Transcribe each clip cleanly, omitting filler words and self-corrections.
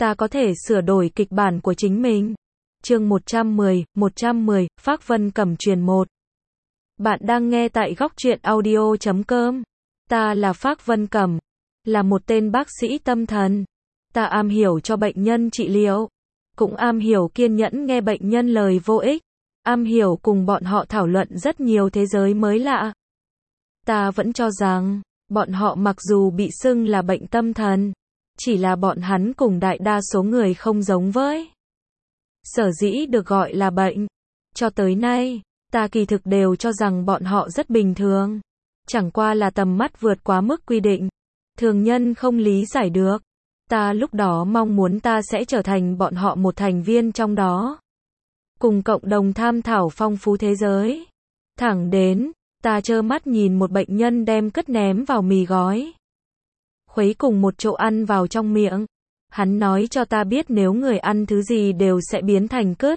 ta có thể sửa đổi kịch bản của chính mình. Chương 110, Phác Vân Cẩm truyền 1. Bạn đang nghe tại góc truyện audio.com. Ta là Phác Vân Cẩm, là một tên bác sĩ tâm thần. Ta am hiểu cho bệnh nhân trị liệu, cũng am hiểu kiên nhẫn nghe bệnh nhân lời vô ích, am hiểu cùng bọn họ thảo luận rất nhiều thế giới mới lạ. Ta vẫn cho rằng, bọn họ mặc dù bị xưng là bệnh tâm thần, chỉ là bọn hắn cùng đại đa số người không giống với. Sở dĩ được gọi là bệnh. Cho tới nay, ta kỳ thực đều cho rằng bọn họ rất bình thường. Chẳng qua là tầm mắt vượt quá mức quy định. Thường nhân không lý giải được. Ta lúc đó mong muốn ta sẽ trở thành bọn họ một thành viên trong đó. Cùng cộng đồng tham thảo phong phú thế giới. Thẳng đến, ta trơ mắt nhìn một bệnh nhân đem cất ném vào mì gói. Khuấy cùng một chỗ ăn vào trong miệng. Hắn nói cho ta biết nếu người ăn thứ gì đều sẽ biến thành cứt.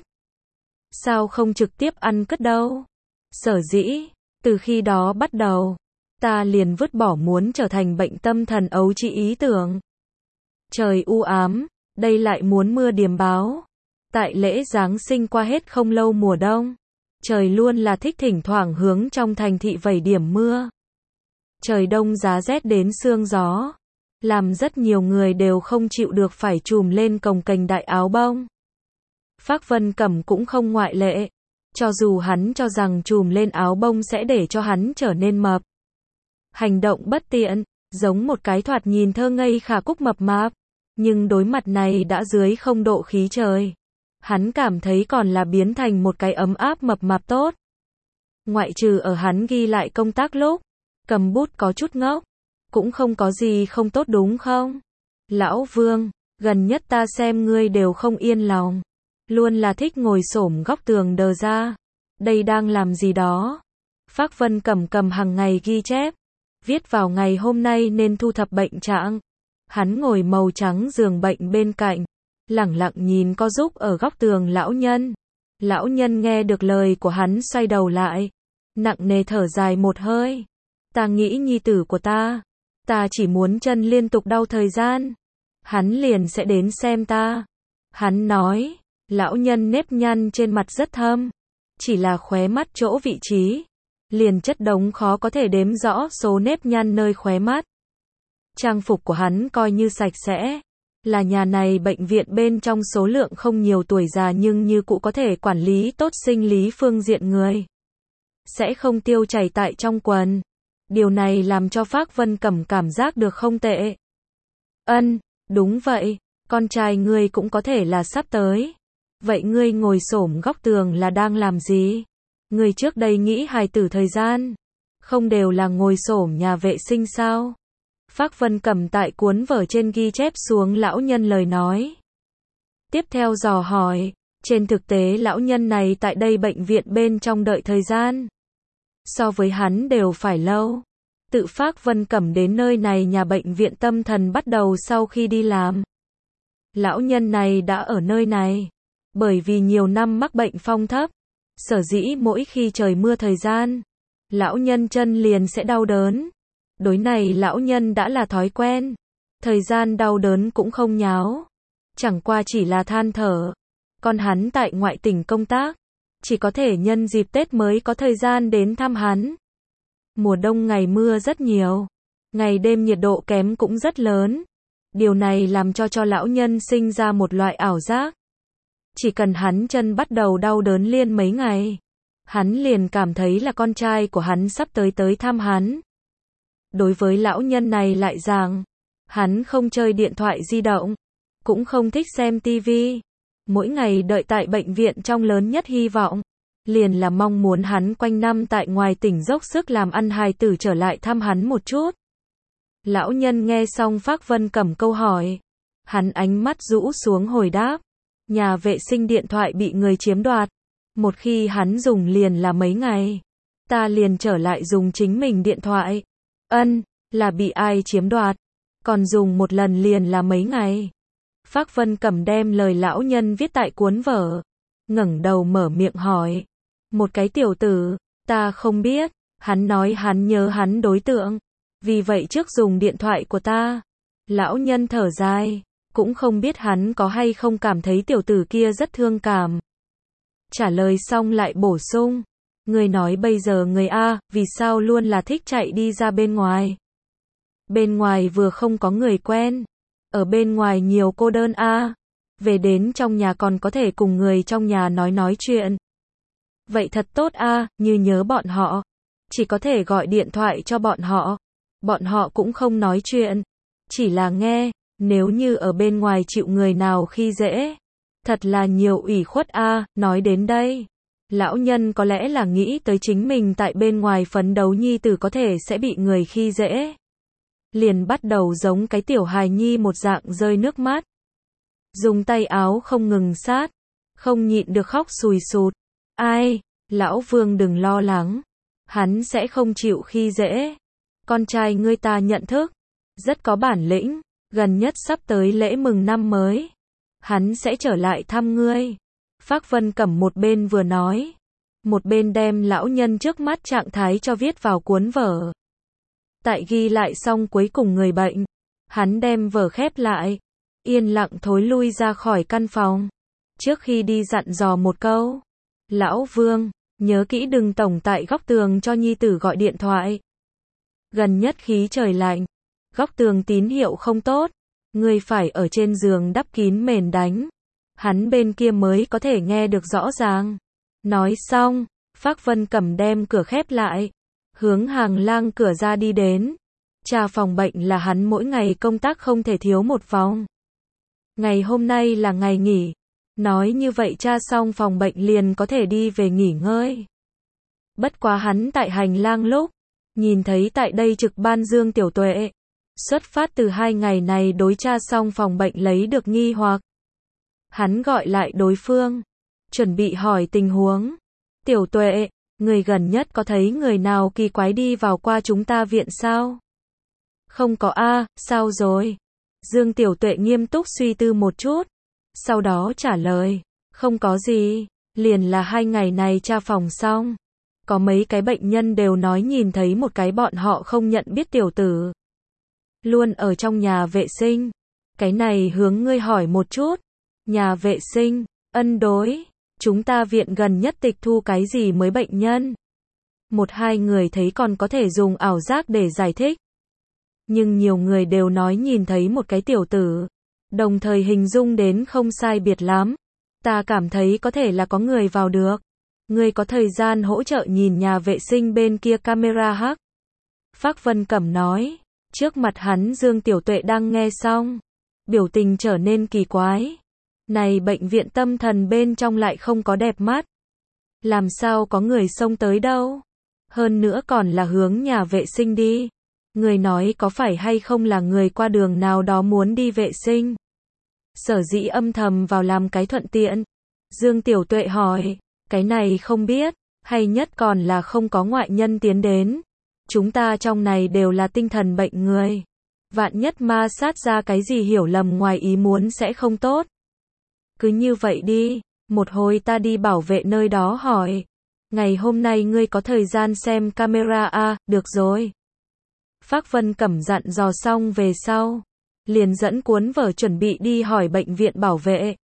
Sao không trực tiếp ăn cứt đâu? Sở dĩ, từ khi đó bắt đầu, ta liền vứt bỏ muốn trở thành bệnh tâm thần ấu trĩ ý tưởng. Trời u ám, đây lại muốn mưa điềm báo. Tại lễ Giáng sinh qua hết không lâu mùa đông, trời luôn là thích thỉnh thoảng hướng trong thành thị vẩy điểm mưa. Trời đông giá rét đến xương gió, làm rất nhiều người đều không chịu được phải trùm lên cồng kềnh đại áo bông. Phác Vân Cẩm cũng không ngoại lệ, cho dù hắn cho rằng trùm lên áo bông sẽ để cho hắn trở nên mập. Hành động bất tiện, giống một cái thoạt nhìn thơ ngây khả cúc mập mạp, nhưng đối mặt này đã dưới 0 độ khí trời. Hắn cảm thấy còn là biến thành một cái ấm áp mập mạp tốt. Ngoại trừ ở hắn ghi lại công tác lúc, cầm bút có chút ngốc, cũng không có gì không tốt đúng không? Lão Vương, gần nhất ta xem ngươi đều không yên lòng. Luôn là thích ngồi xổm góc tường đờ ra. Đây đang làm gì đó? Phác Vân Cẩm cầm hàng ngày ghi chép. Viết vào ngày hôm nay nên thu thập bệnh trạng. Hắn ngồi màu trắng giường bệnh bên cạnh. Lẳng lặng nhìn co giúp ở góc tường lão nhân. Lão nhân nghe được lời của hắn xoay đầu lại. Nặng nề thở dài một hơi. Ta nghĩ nhi tử của ta. Ta chỉ muốn chân liên tục đau thời gian. Hắn liền sẽ đến xem ta. Hắn nói. Lão nhân nếp nhăn trên mặt rất thâm. Chỉ là khóe mắt chỗ vị trí. Liền chất đống khó có thể đếm rõ số nếp nhăn nơi khóe mắt. Trang phục của hắn coi như sạch sẽ. Là nhà này bệnh viện bên trong số lượng không nhiều tuổi già nhưng như cụ có thể quản lý tốt sinh lý phương diện người. Sẽ không tiêu chảy tại trong quần. Điều này làm cho Phác Vân Cẩm cảm giác được không tệ. Đúng vậy, con trai ngươi cũng có thể là sắp tới. Vậy ngươi ngồi xổm góc tường là đang làm gì? Ngươi trước đây nghĩ hài tử thời gian, không đều là ngồi xổm nhà vệ sinh sao? Phác Vân Cẩm tại cuốn vở trên ghi chép xuống lão nhân lời nói. Tiếp theo dò hỏi, trên thực tế lão nhân này tại đây bệnh viện bên trong đợi thời gian. So với hắn đều phải lâu. Tự Phác Vân Cẩm đến nơi này nhà bệnh viện tâm thần bắt đầu sau khi đi làm. Lão nhân này đã ở nơi này. Bởi vì nhiều năm mắc bệnh phong thấp. Sở dĩ mỗi khi trời mưa thời gian, lão nhân chân liền sẽ đau đớn. Đối này lão nhân đã là thói quen. Thời gian đau đớn cũng không nháo. Chẳng qua chỉ là than thở. Còn hắn tại ngoại tỉnh công tác. Chỉ có thể nhân dịp Tết mới có thời gian đến thăm hắn. Mùa đông ngày mưa rất nhiều. Ngày đêm nhiệt độ kém cũng rất lớn. Điều này làm cho lão nhân sinh ra một loại ảo giác. Chỉ cần hắn chân bắt đầu đau đớn liên mấy ngày. Hắn liền cảm thấy là con trai của hắn sắp tới thăm hắn. Đối với lão nhân này lại rằng. Hắn không chơi điện thoại di động. Cũng không thích xem tivi. Mỗi ngày đợi tại bệnh viện trong lớn nhất hy vọng. Liền là mong muốn hắn quanh năm tại ngoài tỉnh dốc sức làm ăn hài tử trở lại thăm hắn một chút. Lão nhân nghe xong Phác Vân Cẩm câu hỏi. Hắn ánh mắt rũ xuống hồi đáp. Nhà vệ sinh điện thoại bị người chiếm đoạt. Một khi hắn dùng liền là mấy ngày. Ta liền trở lại dùng chính mình điện thoại. Là bị ai chiếm đoạt. Còn dùng một lần liền là mấy ngày. Phác Vân Cẩm đem lời lão nhân viết tại cuốn vở. Ngẩng đầu mở miệng hỏi. Một cái tiểu tử, ta không biết. Hắn nói hắn nhớ hắn đối tượng. Vì vậy trước dùng điện thoại của ta. Lão nhân thở dài. cũng không biết hắn có hay không cảm thấy tiểu tử kia rất thương cảm. Trả lời xong lại bổ sung, người nói bây giờ người A, vì sao luôn là thích chạy đi ra bên ngoài? Bên ngoài vừa không có người quen, ở bên ngoài nhiều cô đơn A, về đến trong nhà còn có thể cùng người trong nhà nói chuyện. Vậy thật tốt A, như nhớ bọn họ, chỉ có thể gọi điện thoại cho bọn họ cũng không nói chuyện, chỉ là nghe, nếu như ở bên ngoài chịu người nào khi dễ, thật là nhiều ủy khuất A. Nói đến đây, lão nhân có lẽ là nghĩ tới chính mình tại bên ngoài phấn đấu nhi tử có thể sẽ bị người khi dễ. Liền bắt đầu giống cái tiểu hài nhi một dạng rơi nước mắt. Dùng tay áo không ngừng sát, không nhịn được khóc sùi sụt. Ai, lão Vương đừng lo lắng, hắn sẽ không chịu khi dễ. Con trai ngươi ta nhận thức, rất có bản lĩnh, gần nhất sắp tới lễ mừng năm mới, hắn sẽ trở lại thăm ngươi. Phác Vân Cẩm một bên vừa nói, một bên đem lão nhân trước mắt trạng thái cho viết vào cuốn vở. Tại ghi lại xong cuối cùng người bệnh, hắn đem vở khép lại, yên lặng thối lui ra khỏi căn phòng. Trước khi đi dặn dò một câu, lão Vương, nhớ kỹ đừng tổng tại góc tường cho nhi tử gọi điện thoại. Gần nhất khí trời lạnh, góc tường tín hiệu không tốt, ngươi phải ở trên giường đắp kín mền đánh, hắn bên kia mới có thể nghe được rõ ràng. Nói xong, Phác Vân Cẩm đem cửa khép lại, hướng hàng lang cửa ra đi đến. Cha phòng bệnh là hắn mỗi ngày công tác không thể thiếu một phòng. Ngày hôm nay là ngày nghỉ, nói như vậy cha xong phòng bệnh liền có thể đi về nghỉ ngơi. Bất quá hắn tại hành lang lúc, nhìn thấy tại đây trực ban Dương Tiểu Tuệ, xuất phát từ 2 ngày này đối cha xong phòng bệnh lấy được nghi hoặc. Hắn gọi lại đối phương, chuẩn bị hỏi tình huống. Tiểu Tuệ, người gần nhất có thấy người nào kỳ quái đi vào qua chúng ta viện sao? Không có a, sao rồi? Dương Tiểu Tuệ nghiêm túc suy tư một chút, sau đó trả lời, không có gì, liền là 2 ngày này tra phòng xong. Có mấy cái bệnh nhân đều nói nhìn thấy một cái bọn họ không nhận biết tiểu tử. Luôn ở trong nhà vệ sinh. Cái này hướng ngươi hỏi một chút. Nhà vệ sinh, ân đối. Chúng ta viện gần nhất tịch thu cái gì mới bệnh nhân? 1-2 người thấy còn có thể dùng ảo giác để giải thích. Nhưng nhiều người đều nói nhìn thấy một cái tiểu tử. Đồng thời hình dung đến không sai biệt lắm. Ta cảm thấy có thể là có người vào được. Ngươi có thời gian hỗ trợ nhìn nhà vệ sinh bên kia camera hắc? Phác Vân Cẩm nói. Trước mặt hắn Dương Tiểu Tuệ đang nghe xong, biểu tình trở nên kỳ quái. Này bệnh viện tâm thần bên trong lại không có đẹp mắt. Làm sao có người xông tới đâu? Hơn nữa còn là hướng nhà vệ sinh đi. Người nói có phải hay không là người qua đường nào đó muốn đi vệ sinh? Sở dĩ âm thầm vào làm cái thuận tiện. Dương Tiểu Tuệ hỏi, cái này không biết, hay nhất còn là không có ngoại nhân tiến đến. Chúng ta trong này đều là tinh thần bệnh người. Vạn nhất ma sát ra cái gì hiểu lầm ngoài ý muốn sẽ không tốt. Cứ như vậy đi, một hồi ta đi bảo vệ nơi đó hỏi. Ngày hôm nay ngươi có thời gian xem camera à, được rồi. Phác Vân Cẩm dặn dò xong về sau, liền dẫn cuốn vở chuẩn bị đi hỏi bệnh viện bảo vệ.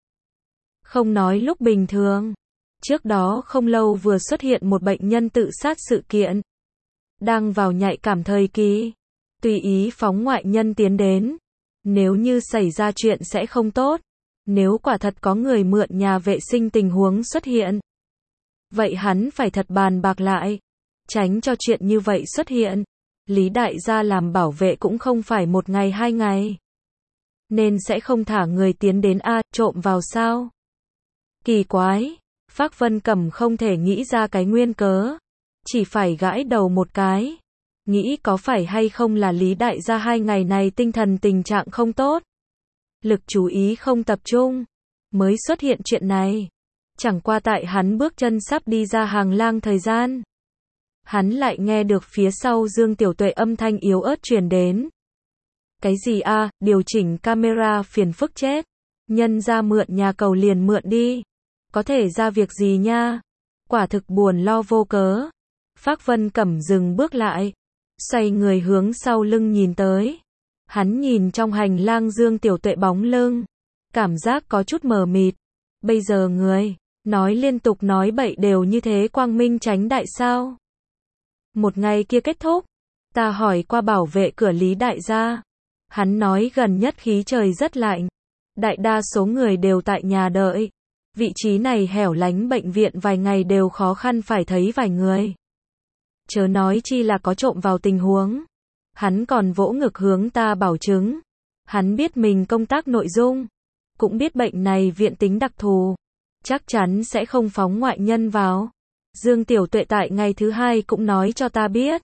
Không nói lúc bình thường, trước đó không lâu vừa xuất hiện một bệnh nhân tự sát sự kiện. Đang vào nhạy cảm thời kỳ, tùy ý phóng ngoại nhân tiến đến. Nếu như xảy ra chuyện sẽ không tốt. Nếu quả thật có người mượn nhà vệ sinh tình huống xuất hiện, vậy hắn phải thật bàn bạc lại, tránh cho chuyện như vậy xuất hiện. Lý đại gia làm bảo vệ cũng không phải 1 ngày 2 ngày, nên sẽ không thả người tiến đến a, trộm vào sao? Kỳ quái, Phác Vân Cẩm không thể nghĩ ra cái nguyên cớ, chỉ phải gãi đầu một cái, nghĩ có phải hay không là Lý đại gia 2 ngày này tinh thần tình trạng không tốt, lực chú ý không tập trung, mới xuất hiện chuyện này. Chẳng qua tại hắn bước chân sắp đi ra hàng lang thời gian, hắn lại nghe được phía sau Dương Tiểu Tuệ âm thanh yếu ớt truyền đến. Cái gì a, điều chỉnh camera phiền phức chết. Nhân ra mượn nhà cầu liền mượn đi. Có thể ra việc gì nha. Quả thực buồn lo vô cớ. Phác Vân Cẩm dừng bước lại, xoay người hướng sau lưng nhìn tới. Hắn nhìn trong hành lang Dương Tiểu Tuệ bóng lưng, cảm giác có chút mờ mịt. Bây giờ người nói liên tục nói bậy đều như thế quang minh chánh đại sao? Một ngày kia kết thúc, ta hỏi qua bảo vệ cửa Lý đại gia. Hắn nói gần nhất khí trời rất lạnh. Đại đa số người đều tại nhà đợi. Vị trí này hẻo lánh bệnh viện vài ngày đều khó khăn phải thấy vài người. Chớ nói chi là có trộm vào tình huống. Hắn còn vỗ ngực hướng ta bảo chứng. Hắn biết mình công tác nội dung. Cũng biết bệnh này viện tính đặc thù. Chắc chắn sẽ không phóng ngoại nhân vào. Dương Tiểu Tuệ tại ngày thứ hai cũng nói cho ta biết.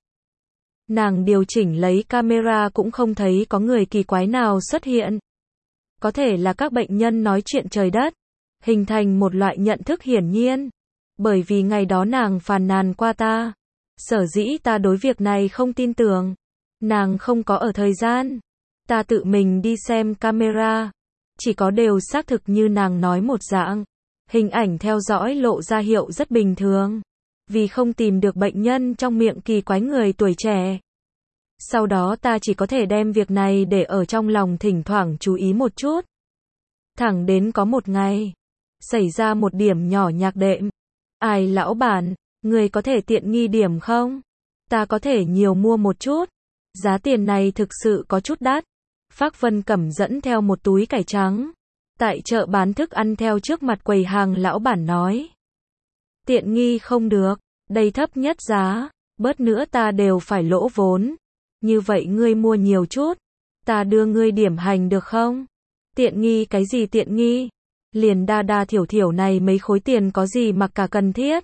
Nàng điều chỉnh lấy camera cũng không thấy có người kỳ quái nào xuất hiện. Có thể là các bệnh nhân nói chuyện trời đất, hình thành một loại nhận thức hiển nhiên. Bởi vì ngày đó nàng phàn nàn qua ta. Sở dĩ ta đối việc này không tin tưởng. Nàng không có ở thời gian. Ta tự mình đi xem camera. Chỉ có đều xác thực như nàng nói một dạng. Hình ảnh theo dõi lộ ra hiệu rất bình thường. Vì không tìm được bệnh nhân trong miệng kỳ quái người tuổi trẻ. Sau đó ta chỉ có thể đem việc này để ở trong lòng thỉnh thoảng chú ý một chút. Thẳng đến có một ngày, xảy ra một điểm nhỏ nhạc đệm. Ai lão bản, người có thể tiện nghi điểm không? Ta có thể nhiều mua một chút. Giá tiền này thực sự có chút đắt. Phác Vân Cẩm dẫn theo một túi cải trắng. Tại chợ bán thức ăn theo trước mặt quầy hàng lão bản nói. Tiện nghi không được, đây thấp nhất giá, bớt nữa ta đều phải lỗ vốn. Như vậy ngươi mua nhiều chút, ta đưa ngươi điểm hành được không? Tiện nghi cái gì tiện nghi? Liền đa đa thiểu thiểu này mấy khối tiền có gì mà cả cần thiết?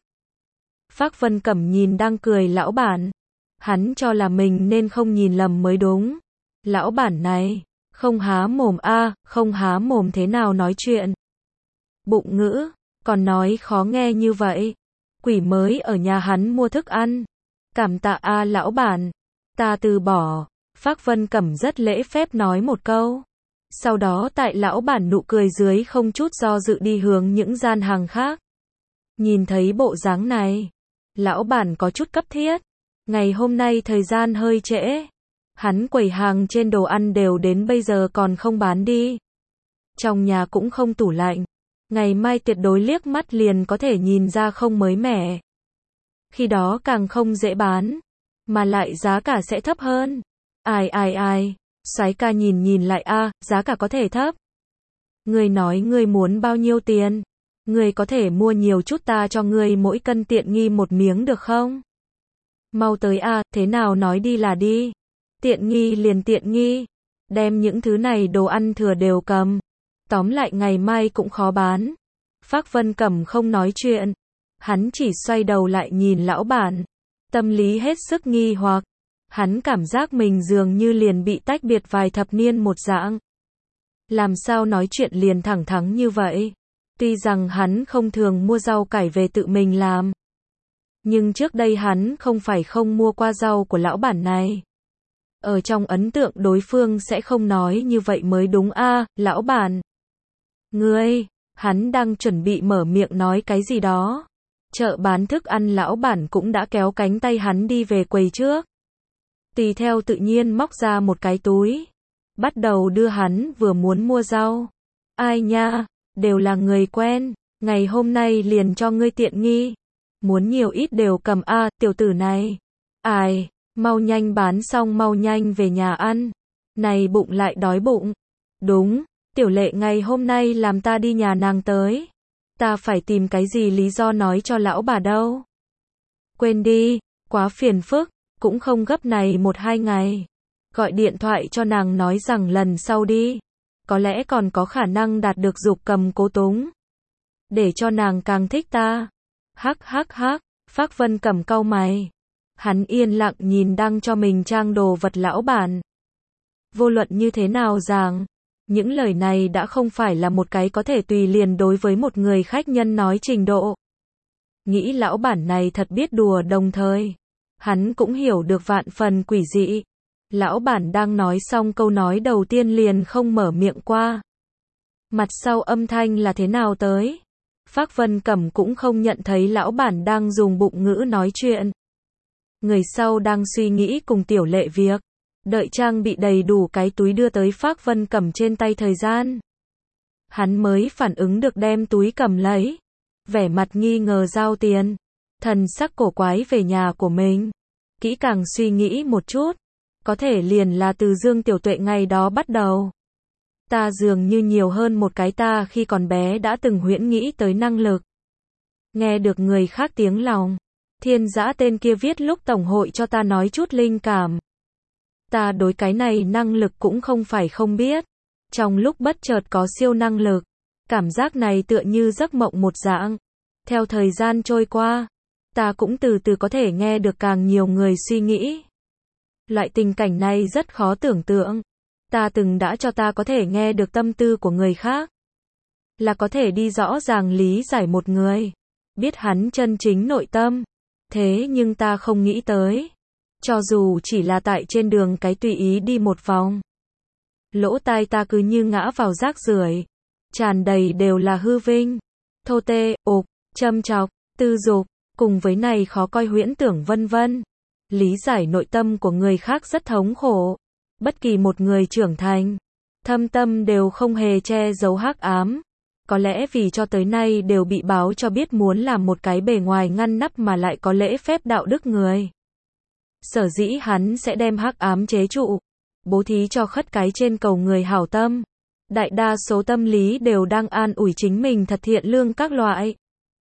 Phác Vân Cẩm nhìn đang cười lão bản. Hắn cho là mình nên không nhìn lầm mới đúng. Lão bản này, không há mồm a, không há mồm thế nào nói chuyện? Bụng ngữ, còn nói khó nghe như vậy. Quỷ mới ở nhà hắn mua thức ăn. Cảm tạ a lão bản. Ta từ bỏ. Phác Vân Cẩm rất lễ phép nói một câu. Sau đó tại lão bản nụ cười dưới không chút do dự đi hướng những gian hàng khác. Nhìn thấy bộ dáng này, lão bản có chút cấp thiết. Ngày hôm nay thời gian hơi trễ. Hắn quầy hàng trên đồ ăn đều đến bây giờ còn không bán đi. Trong nhà cũng không tủ lạnh. Ngày mai tuyệt đối liếc mắt liền có thể nhìn ra không mới mẻ. Khi đó càng không dễ bán. Mà lại giá cả sẽ thấp hơn. Ai. Soái ca nhìn lại a, giá cả có thể thấp. Ngươi nói ngươi muốn bao nhiêu tiền? Ngươi có thể mua nhiều chút ta cho ngươi mỗi cân tiện nghi một miếng được không? Mau tới a, thế nào nói đi là đi. Tiện nghi liền tiện nghi. Đem những thứ này đồ ăn thừa đều cầm. Tóm lại ngày mai cũng khó bán. Phác Vân Cẩm không nói chuyện. Hắn chỉ xoay đầu lại nhìn lão bản. Tâm lý hết sức nghi hoặc. Hắn cảm giác mình dường như liền bị tách biệt vài thập niên một dạng. Làm sao nói chuyện liền thẳng thắn như vậy? Tuy rằng hắn không thường mua rau cải về tự mình làm. Nhưng trước đây hắn không phải không mua qua rau của lão bản này. Ở trong ấn tượng đối phương sẽ không nói như vậy mới đúng a, lão bản. Ngươi, hắn đang chuẩn bị mở miệng nói cái gì đó. Chợ bán thức ăn lão bản cũng đã kéo cánh tay hắn đi về quầy trước. Tùy theo tự nhiên móc ra một cái túi. Bắt đầu đưa hắn vừa muốn mua rau. Ai nha, đều là người quen. Ngày hôm nay liền cho ngươi tiện nghi. Muốn nhiều ít đều cầm a, tiểu tử này. Ai, mau nhanh bán xong mau nhanh về nhà ăn. Này bụng lại đói bụng. Đúng, tiểu lệ ngày hôm nay làm ta đi nhà nàng tới. Ta phải tìm cái gì lý do nói cho lão bà đâu. Quên đi, quá phiền phức, cũng không gấp này 1-2 ngày. Gọi điện thoại cho nàng nói rằng lần sau đi. Có lẽ còn có khả năng đạt được dục cầm cố túng. Để cho nàng càng thích ta. Hắc. Phác Vân Cẩm cau mày. Hắn yên lặng nhìn đang cho mình trang đồ vật lão bản. Vô luận như thế nào rằng, những lời này đã không phải là một cái có thể tùy liền đối với một người khách nhân nói trình độ. Nghĩ lão bản này thật biết đùa đồng thời. Hắn cũng hiểu được vạn phần quỷ dị. Lão bản đang nói xong câu nói đầu tiên liền không mở miệng qua. Mặt sau âm thanh là thế nào tới? Phác Vân Cẩm cũng không nhận thấy lão bản đang dùng bụng ngữ nói chuyện. Người sau đang suy nghĩ cùng tiểu lệ việc. Đợi trang bị đầy đủ cái túi đưa tới Phác Vân cầm trên tay thời gian. Hắn mới phản ứng được đem túi cầm lấy. Vẻ mặt nghi ngờ giao tiền. Thần sắc cổ quái về nhà của mình. Kỹ càng suy nghĩ một chút. Có thể liền là từ Dương Tiểu Tuệ ngày đó bắt đầu. Ta dường như nhiều hơn một cái ta khi còn bé đã từng huyễn nghĩ tới năng lực. Nghe được người khác tiếng lòng. Thiên Dã tên kia viết lúc tổng hội cho ta nói chút linh cảm. Ta đối cái này năng lực cũng không phải không biết. Trong lúc bất chợt có siêu năng lực. Cảm giác này tựa như giấc mộng một dạng. Theo thời gian trôi qua. Ta cũng từ từ có thể nghe được càng nhiều người suy nghĩ. Loại tình cảnh này rất khó tưởng tượng. Ta từng đã cho ta có thể nghe được tâm tư của người khác. Là có thể đi rõ ràng lý giải một người. Biết hắn chân chính nội tâm. Thế nhưng ta không nghĩ tới. Cho dù chỉ là tại trên đường cái tùy ý đi một vòng. Lỗ tai ta cứ như ngã vào rác rưởi. Tràn đầy đều là hư vinh. Thô tê, ục, châm chọc, tư dục. Cùng với này khó coi huyễn tưởng vân vân. Lý giải nội tâm của người khác rất thống khổ. Bất kỳ một người trưởng thành, thâm tâm đều không hề che giấu hắc ám. Có lẽ vì cho tới nay đều bị báo cho biết muốn làm một cái bề ngoài ngăn nắp mà lại có lễ phép đạo đức người. Sở dĩ hắn sẽ đem hắc ám chế trụ, bố thí cho khất cái trên cầu người hảo tâm. Đại đa số tâm lý đều đang an ủi chính mình thật thiện lương các loại.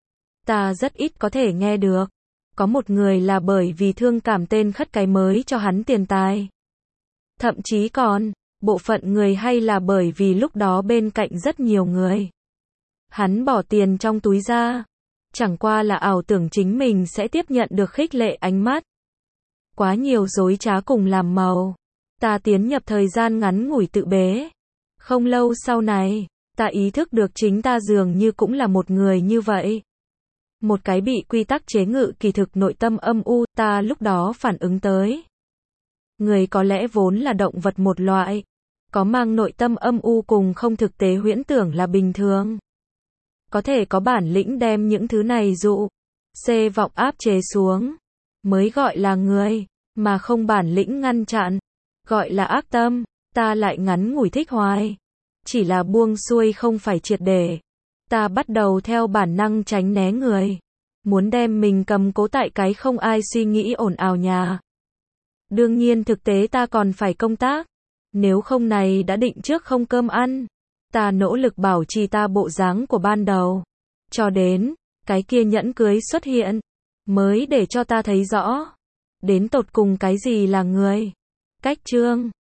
Ta rất ít có thể nghe được. Có một người là bởi vì thương cảm tên khất cái mới cho hắn tiền tài. Thậm chí còn, bộ phận người hay là bởi vì lúc đó bên cạnh rất nhiều người. Hắn bỏ tiền trong túi ra. Chẳng qua là ảo tưởng chính mình sẽ tiếp nhận được khích lệ ánh mắt. Quá nhiều dối trá cùng làm màu. Ta tiến nhập thời gian ngắn ngủi tự bế. Không lâu sau này, ta ý thức được chính ta dường như cũng là một người như vậy. Một cái bị quy tắc chế ngự kỳ thực nội tâm âm u, ta lúc đó phản ứng tới. Người có lẽ vốn là động vật một loại. Có mang nội tâm âm u cùng không thực tế huyễn tưởng là bình thường. Có thể có bản lĩnh đem những thứ này dụ. Vọng áp chế xuống. Mới gọi là người. Mà không bản lĩnh ngăn chặn. Gọi là ác tâm. Ta lại ngắn ngủi thích hoài. Chỉ là buông xuôi không phải triệt để. Ta bắt đầu theo bản năng tránh né người. Muốn đem mình cầm cố tại cái không ai suy nghĩ ồn ào nhà. Đương nhiên thực tế ta còn phải công tác. Nếu không này đã định trước không cơm ăn. Ta nỗ lực bảo trì ta bộ dáng của ban đầu. Cho đến, cái kia nhẫn cưới xuất hiện. Mới để cho ta thấy rõ. Đến tột cùng cái gì là người. Cách chương